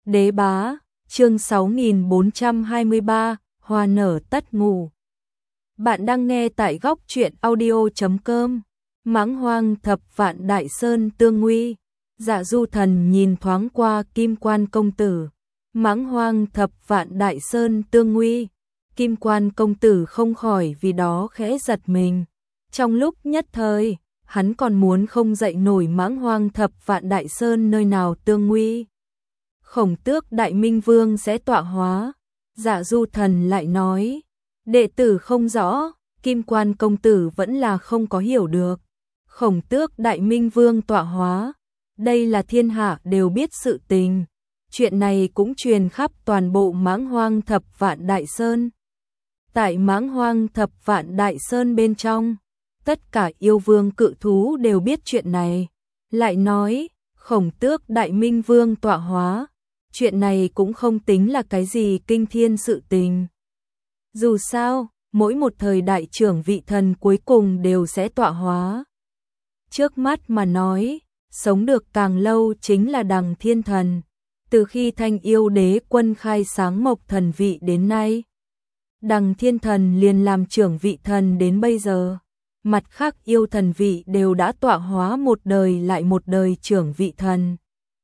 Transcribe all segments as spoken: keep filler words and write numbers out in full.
Đế bá, chương sáu nghìn bốn trăm hai mươi ba, hoa nở tất ngủ. Bạn đang nghe tại góc truyện audio chấm com. Mãng hoang thập vạn đại sơn tương nguy. Dạ Du Thần nhìn thoáng qua Kim Quan công tử. Mãng hoang thập vạn đại sơn tương nguy. Kim Quan công tử không khỏi vì đó khẽ giật mình. Trong lúc nhất thời, hắn còn muốn không dậy nổi mãng hoang thập vạn đại sơn nơi nào tương nguy. Khổng Tước Đại Minh Vương sẽ tọa hóa. Dạ Du Thần lại nói, đệ tử không rõ, Kim Quan công tử vẫn là không có hiểu được. Khổng Tước Đại Minh Vương tọa hóa, đây là thiên hạ đều biết sự tình. Chuyện này cũng truyền khắp toàn bộ mãng hoang thập vạn đại sơn. Tại mãng hoang thập vạn đại sơn bên trong, tất cả yêu vương cự thú đều biết chuyện này. Lại nói, Khổng Tước Đại Minh Vương tọa hóa, chuyện này cũng không tính là cái gì kinh thiên sự tình. Dù sao, mỗi một thời đại trưởng vị thần cuối cùng đều sẽ tọa hóa. Trước mắt mà nói, sống được càng lâu chính là Đằng Thiên Thần. Từ khi Thanh Yêu Đế Quân khai sáng Mộc Thần vị đến nay, Đằng Thiên Thần liền làm trưởng vị thần đến bây giờ. Mặt khác yêu thần vị đều đã tọa hóa một đời lại một đời trưởng vị thần.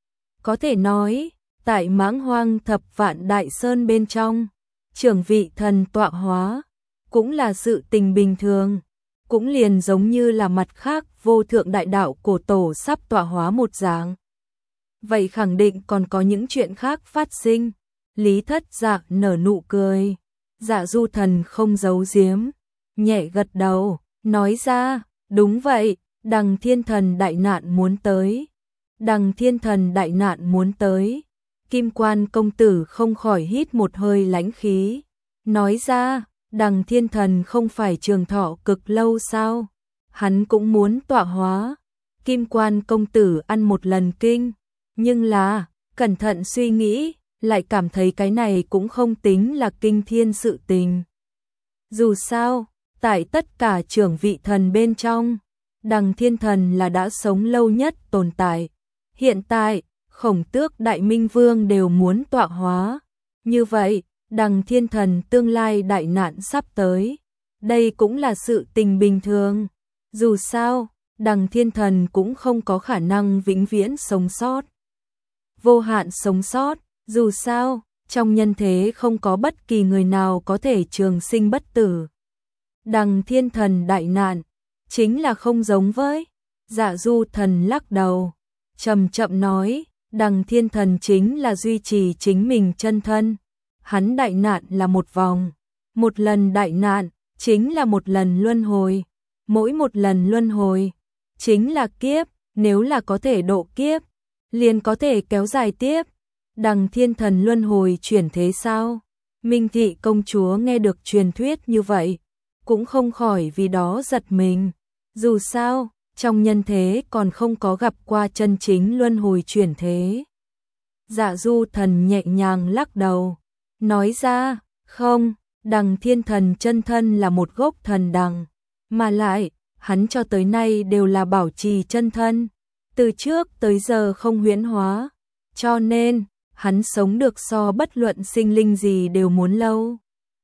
Có thể nói, tại mãng hoang thập vạn đại sơn bên trong, trưởng vị thần tọa hóa, cũng là sự tình bình thường, cũng liền giống như là mặt khác vô thượng đại đạo cổ tổ sắp tọa hóa một dạng. Vậy khẳng định còn có những chuyện khác phát sinh. Lý Thất Dạ nở nụ cười. Dạ Du Thần không giấu giếm, nhẹ gật đầu, nói ra, đúng vậy, Đằng Thiên Thần đại nạn muốn tới. Đằng Thiên Thần đại nạn muốn tới. Kim Quan công tử không khỏi hít một hơi lãnh khí, nói ra, Đằng Thiên Thần không phải trường thọ cực lâu sao? Hắn cũng muốn tọa hóa. Kim Quan công tử ăn một lần kinh, nhưng là, cẩn thận suy nghĩ, lại cảm thấy cái này cũng không tính là kinh thiên sự tình. Dù sao, tại tất cả trưởng vị thần bên trong, Đằng Thiên Thần là đã sống lâu nhất tồn tại. Hiện tại, Khổng Tước Đại Minh Vương đều muốn tọa hóa. Như vậy, Đằng Thiên Thần tương lai đại nạn sắp tới. Đây cũng là sự tình bình thường. Dù sao, Đằng Thiên Thần cũng không có khả năng vĩnh viễn sống sót. Vô hạn sống sót, dù sao, trong nhân thế không có bất kỳ người nào có thể trường sinh bất tử. Đằng Thiên Thần đại nạn, chính là không giống với. Dạ Du Thần lắc đầu, chậm chậm nói, Đằng Thiên Thần chính là duy trì chính mình chân thân. Hắn đại nạn là một vòng, một lần đại nạn chính là một lần luân hồi, mỗi một lần luân hồi chính là kiếp, nếu là có thể độ kiếp, liền có thể kéo dài tiếp. Đằng Thiên Thần luân hồi chuyển thế sao? Minh Thị công chúa nghe được truyền thuyết như vậy, cũng không khỏi vì đó giật mình. Dù sao, trong nhân thế còn không có gặp qua chân chính luân hồi chuyển thế. Dạ Du Thần nhẹ nhàng lắc đầu, nói ra, không, Đằng Thiên Thần chân thân là một gốc thần đằng, mà lại, hắn cho tới nay đều là bảo trì chân thân, từ trước tới giờ không huyễn hóa, cho nên, hắn sống được so bất luận sinh linh gì đều muốn lâu.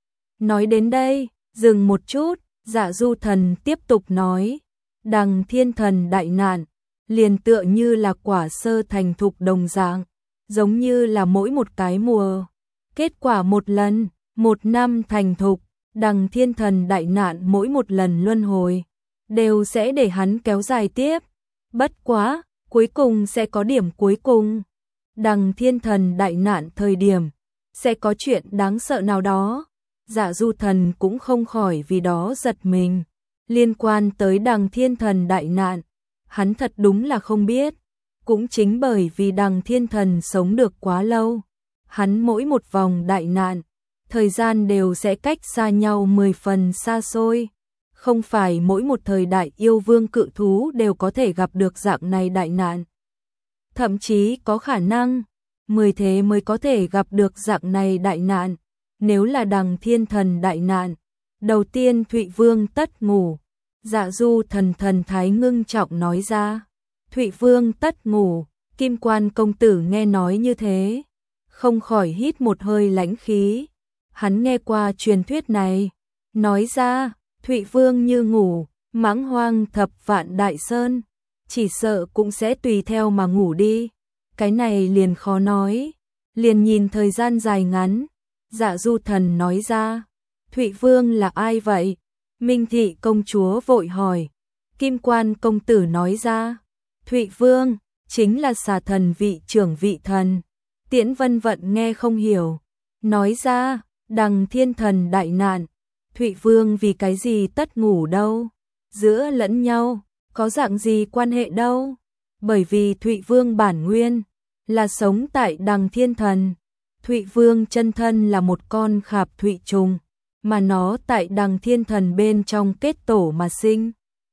Nói đến đây, dừng một chút, Dạ Du Thần tiếp tục nói, Đằng Thiên Thần đại nạn, liền tựa như là quả sơ thành thục đồng dạng, giống như là mỗi một cái mùa, kết quả một lần, một năm thành thục. Đằng Thiên Thần đại nạn mỗi một lần luân hồi, đều sẽ để hắn kéo dài tiếp. Bất quá, cuối cùng sẽ có điểm cuối cùng. Đằng Thiên Thần đại nạn thời điểm, sẽ có chuyện đáng sợ nào đó. Dạ Du Thần cũng không khỏi vì đó giật mình. Liên quan tới Đằng Thiên Thần đại nạn, hắn thật đúng là không biết. Cũng chính bởi vì Đằng Thiên Thần sống được quá lâu, hắn mỗi một vòng đại nạn, thời gian đều sẽ cách xa nhau mười phần xa xôi. Không phải mỗi một thời đại yêu vương cự thú đều có thể gặp được dạng này đại nạn. Thậm chí có khả năng, mười thế mới có thể gặp được dạng này đại nạn. Nếu là Đằng Thiên Thần đại nạn, đầu tiên Thụy Vương tất ngủ. Dạ Du Thần thần thái ngưng trọng nói ra. Thụy Vương tất ngủ, Kim Quan công tử nghe nói như thế, không khỏi hít một hơi lãnh khí. Hắn nghe qua truyền thuyết này, nói ra, Thụy Vương như ngủ, mãng hoang thập vạn đại sơn, chỉ sợ cũng sẽ tùy theo mà ngủ đi. Cái này liền khó nói, liền nhìn thời gian dài ngắn. Dạ Du Thần nói ra, Thụy Vương là ai vậy? Minh Thị công chúa vội hỏi. Kim Quan công tử nói ra, Thụy Vương chính là xà thần vị trưởng vị thần. Tiễn Vân Vận nghe không hiểu, nói ra, Đằng Thiên Thần đại nạn, Thụy Vương vì cái gì tất ngủ đâu? Giữa lẫn nhau, có dạng gì quan hệ đâu? Bởi vì Thụy Vương bản nguyên là sống tại Đằng Thiên Thần. Thụy Vương chân thân là một con khạp thụy trùng, mà nó tại Đằng Thiên Thần bên trong kết tổ mà sinh.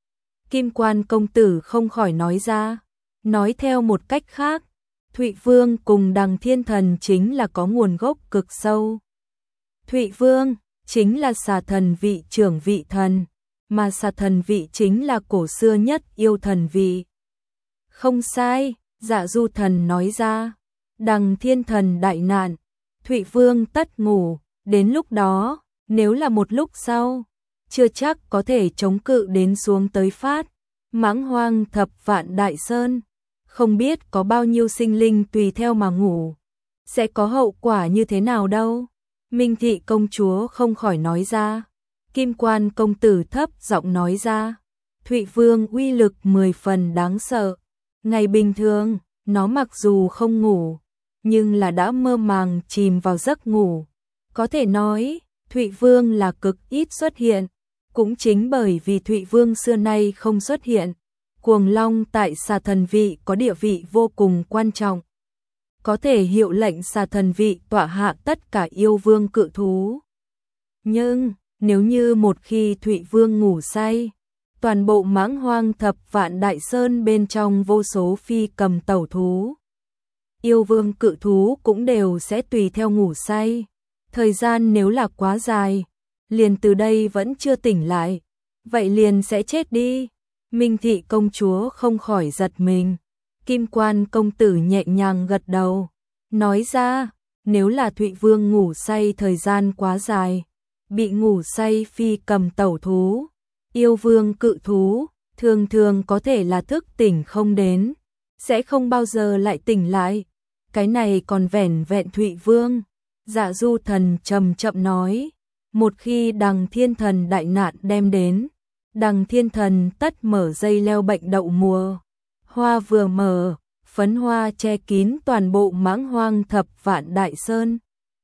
Kim Quan công tử không khỏi nói ra, nói theo một cách khác, Thụy Vương cùng Đằng Thiên Thần chính là có nguồn gốc cực sâu. Thụy Vương chính là xà thần vị trưởng vị thần, mà xà thần vị chính là cổ xưa nhất yêu thần vị. Không sai, Dạ Du Thần nói ra, Đằng Thiên Thần đại nạn, Thụy Vương tất ngủ, đến lúc đó, nếu là một lúc sau, chưa chắc có thể chống cự đến xuống tới phát, mãng hoang thập vạn đại sơn, không biết có bao nhiêu sinh linh tùy theo mà ngủ, sẽ có hậu quả như thế nào đâu. Minh Thị công chúa không khỏi nói ra. Kim Quan công tử thấp giọng nói ra, Thụy Vương uy lực mười phần đáng sợ. Ngày bình thường, nó mặc dù không ngủ, nhưng là đã mơ màng chìm vào giấc ngủ. Có thể nói, Thụy Vương là cực ít xuất hiện. Cũng chính bởi vì Thụy Vương xưa nay không xuất hiện, Cuồng Long tại xà thần vị có địa vị vô cùng quan trọng. Có thể hiệu lệnh xà thần vị tọa hạ tất cả yêu vương cự thú. Nhưng, nếu như một khi Thụy Vương ngủ say, toàn bộ mãng hoang thập vạn đại sơn bên trong vô số phi cầm tẩu thú, yêu vương cự thú cũng đều sẽ tùy theo ngủ say. Thời gian nếu là quá dài, liền từ đây vẫn chưa tỉnh lại, vậy liền sẽ chết đi. Minh Thị công chúa không khỏi giật mình. Kim Quan công tử nhẹ nhàng gật đầu, nói ra, nếu là Thụy Vương ngủ say thời gian quá dài, bị ngủ say phi cầm tẩu thú, yêu vương cự thú, thường thường có thể là thức tỉnh không đến, sẽ không bao giờ lại tỉnh lại. Cái này còn vẻn vẹn Thụy Vương. Dạ Du Thần trầm chậm nói, một khi Đằng Thiên Thần đại nạn đem đến, Đằng Thiên Thần tất mở dây leo bệnh đậu mùa. Hoa vừa mở, phấn hoa che kín toàn bộ mãng hoang thập vạn đại sơn.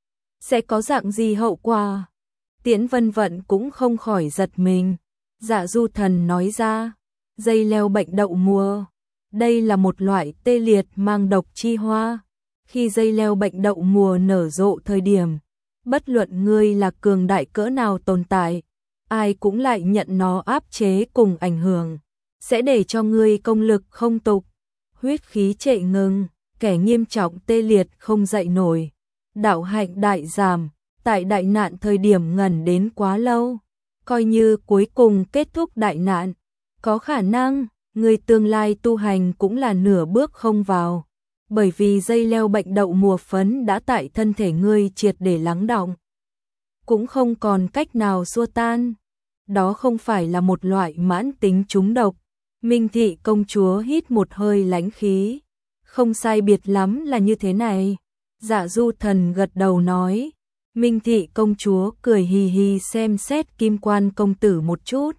Sẽ có dạng gì hậu quả? Tiễn Vân Vận cũng không khỏi giật mình. Dạ Du Thần nói ra, dây leo bệnh đậu mùa, đây là một loại tê liệt mang độc chi hoa. Khi dây leo bệnh đậu mùa nở rộ thời điểm, bất luận ngươi là cường đại cỡ nào tồn tại, ai cũng lại nhận nó áp chế cùng ảnh hưởng, sẽ để cho ngươi công lực không tục, huyết khí trệ ngừng, kẻ nghiêm trọng tê liệt không dậy nổi, đạo hạnh đại giảm, tại đại nạn thời điểm ngẩn đến quá lâu, coi như cuối cùng kết thúc đại nạn, có khả năng người tương lai tu hành cũng là nửa bước không vào, bởi vì dây leo bệnh đậu mùa phấn đã tại thân thể ngươi triệt để lắng đọng, cũng không còn cách nào xua tan. Đó không phải là một loại mãn tính trúng độc. Minh Thị công chúa hít một hơi lãnh khí, không sai biệt lắm là như thế này. Dạ Du Thần gật đầu nói. Minh Thị công chúa cười hì hì xem xét Kim Quan công tử một chút,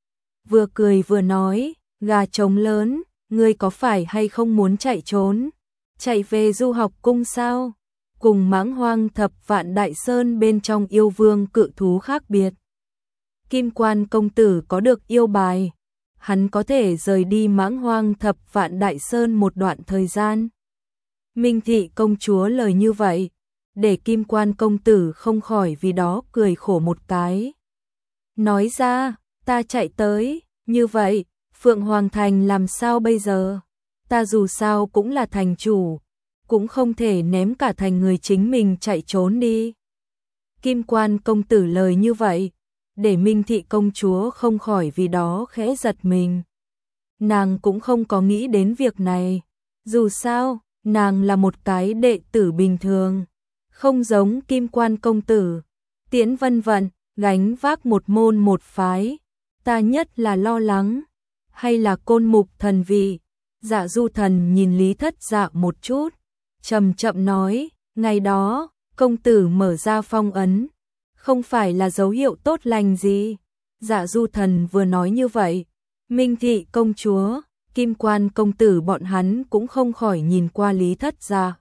vừa cười vừa nói, gà trống lớn, ngươi có phải hay không muốn chạy trốn, chạy về du học cung sao? Cùng mãng hoang thập vạn đại sơn bên trong yêu vương cự thú khác biệt. Kim Quan công tử có được yêu bài, hắn có thể rời đi mãng hoang thập vạn đại sơn một đoạn thời gian. Minh Thị công chúa lời như vậy, để Kim Quan công tử không khỏi vì đó cười khổ một cái. Nói ra, ta chạy tới, như vậy, Phượng Hoàng Thành làm sao bây giờ? Ta dù sao cũng là thành chủ, cũng không thể ném cả thành người chính mình chạy trốn đi. Kim Quan công tử lời như vậy, để Minh Thị công chúa không khỏi vì đó khẽ giật mình. Nàng cũng không có nghĩ đến việc này, dù sao, nàng là một cái đệ tử bình thường, không giống Kim Quan công tử. Tiễn Vân Vận, gánh vác một môn một phái, ta nhất là lo lắng, hay là Côn Mục thần vị. Dạ Du Thần nhìn Lý Thất Dạ một chút, chậm chậm nói, ngày đó, công tử mở ra phong ấn, không phải là dấu hiệu tốt lành gì. Dạ Du Thần vừa nói như vậy, Minh Thị công chúa, Kim Quan công tử bọn hắn cũng không khỏi nhìn qua Lý Thất Dạ.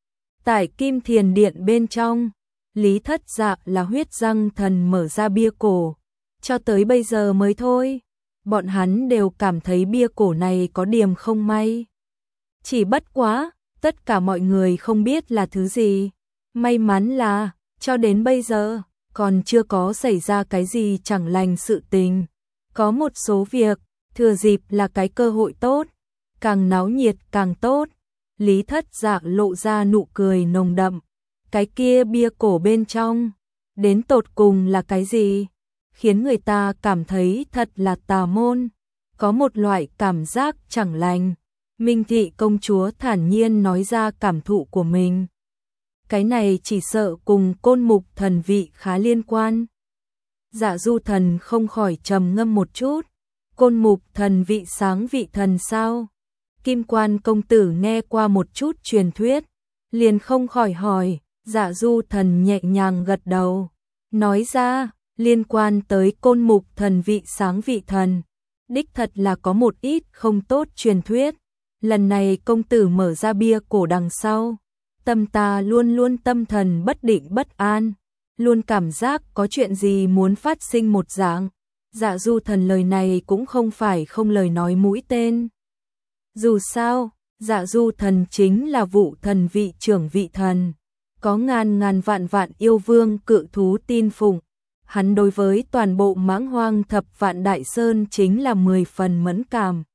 Tại Kim Thiền Điện bên trong, Lý Thất Dạ là huyết răng thần mở ra bia cổ, cho tới bây giờ mới thôi, bọn hắn đều cảm thấy bia cổ này có điểm không may. Chỉ bất quá, tất cả mọi người không biết là thứ gì. May mắn là, cho đến bây giờ, còn chưa có xảy ra cái gì chẳng lành sự tình. Có một số việc, thừa dịp là cái cơ hội tốt, càng náo nhiệt càng tốt. Lý Thất Dạ lộ ra nụ cười nồng đậm. Cái kia bia cổ bên trong, đến tột cùng là cái gì? Khiến người ta cảm thấy thật là tà môn, có một loại cảm giác chẳng lành. Minh Thị công chúa thản nhiên nói ra cảm thụ của mình. Cái này chỉ sợ cùng Côn Mục thần vị khá liên quan. Dạ Du Thần không khỏi trầm ngâm một chút. Côn Mục thần vị sáng vị thần sao? Kim Quan công tử nghe qua một chút truyền thuyết, liền không khỏi hỏi. Dạ Du Thần nhẹ nhàng gật đầu, nói ra, liên quan tới Côn Mục thần vị sáng vị thần, đích thật là có một ít không tốt truyền thuyết. Lần này công tử mở ra bia cổ đằng sau, tâm ta luôn luôn tâm thần bất định bất an, luôn cảm giác có chuyện gì muốn phát sinh một dạng. Dạ Du Thần lời này cũng không phải không lời nói mũi tên. Dù sao, Dạ Du Thần chính là Vụ thần vị trưởng vị thần, có ngàn ngàn vạn vạn yêu vương cự thú tin phụng. Hắn đối với toàn bộ mãng hoang thập vạn đại sơn chính là mười phần mẫn cảm.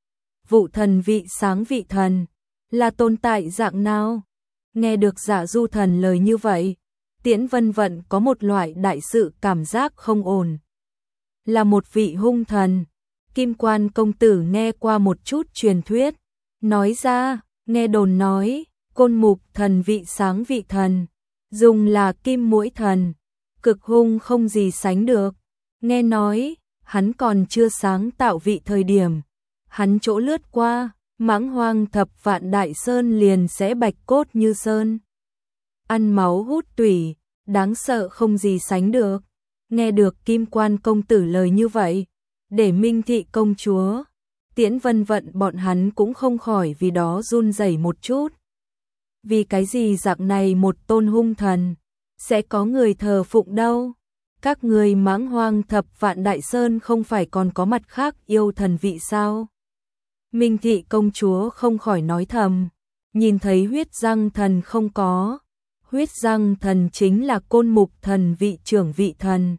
Vụ thần vị sáng vị thần, là tồn tại dạng nào? Nghe được Dạ Du Thần lời như vậy, Tiễn Vân Vận có một loại đại sự cảm giác không ổn. Là một vị hung thần. Kim Quan công tử nghe qua một chút truyền thuyết, nói ra, nghe đồn nói, Côn Mục thần vị sáng vị thần, dùng là kim mũi thần, cực hung không gì sánh được. Nghe nói, hắn còn chưa sáng tạo vị thời điểm, hắn chỗ lướt qua, mãng hoang thập vạn đại sơn liền sẽ bạch cốt như sơn. Ăn máu hút tủy, đáng sợ không gì sánh được. Nghe được Kim Quan công tử lời như vậy, để Minh Thị công chúa, Tiễn Vân Vận bọn hắn cũng không khỏi vì đó run rẩy một chút. Vì cái gì dạng này một tôn hung thần, sẽ có người thờ phụng đâu? Các người mãng hoang thập vạn đại sơn không phải còn có mặt khác yêu thần vị sao? Minh Thị công chúa không khỏi nói thầm, nhìn thấy huyết răng thần không có. Huyết răng thần chính là Côn Mục thần vị trưởng vị thần.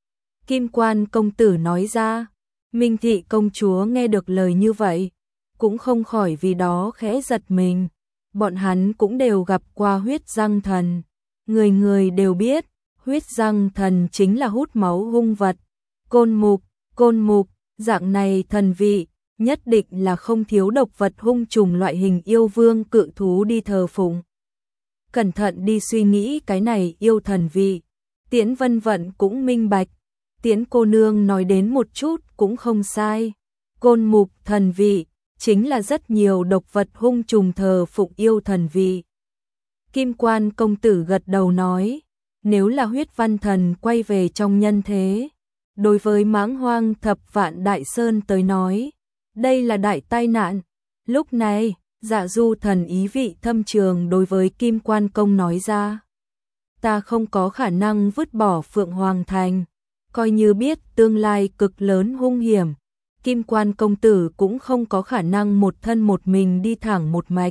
Kim Quan công tử nói ra, Minh Thị công chúa nghe được lời như vậy, cũng không khỏi vì đó khẽ giật mình. Bọn hắn cũng đều gặp qua huyết răng thần, người người đều biết, huyết răng thần chính là hút máu hung vật. Côn Mục, Côn Mục, dạng này thần vị, nhất định là không thiếu độc vật hung trùng loại hình yêu vương cự thú đi thờ phụng. Cẩn thận đi suy nghĩ cái này yêu thần vị, Tiễn Vân Vận cũng minh bạch. Tiễn cô nương nói đến một chút cũng không sai. Côn Mục thần vị chính là rất nhiều độc vật hung trùng thờ phụng yêu thần vị. Kim Quan công tử gật đầu nói, nếu là huyết văn thần quay về trong nhân thế, đối với mãng hoang thập vạn đại sơn tới nói, đây là đại tai nạn. Lúc này, Dạ Du Thần ý vị thâm trường đối với Kim Quan công nói ra, ta không có khả năng vứt bỏ Phượng Hoàng Thành, coi như biết tương lai cực lớn hung hiểm, Kim Quan công tử cũng không có khả năng một thân một mình đi thẳng một mạch.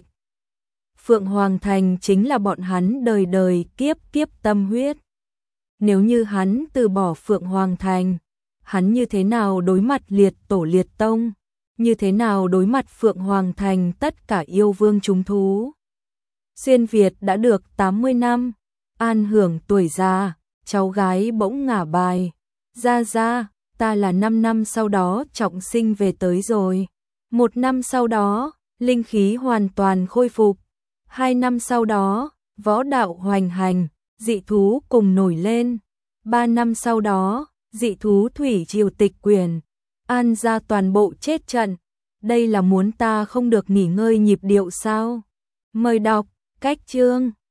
Phượng Hoàng Thành chính là bọn hắn đời đời kiếp kiếp tâm huyết. Nếu như hắn từ bỏ Phượng Hoàng Thành, hắn như thế nào đối mặt liệt tổ liệt tông, như thế nào đối mặt Phượng Hoàng Thành tất cả yêu vương chúng thú. Xuyên Việt đã được tám mươi năm, an hưởng tuổi già, cháu gái bỗng ngả bài. Ra ra, ta là năm năm sau đó trọng sinh về tới rồi. Một năm sau đó, linh khí hoàn toàn khôi phục. Hai năm sau đó, võ đạo hoành hành, dị thú cùng nổi lên. Ba năm sau đó, dị thú thủy triều tịch quyền, An gia toàn bộ chết trận. Đây là muốn ta không được nghỉ ngơi nhịp điệu sao? Mời đọc, cách chương.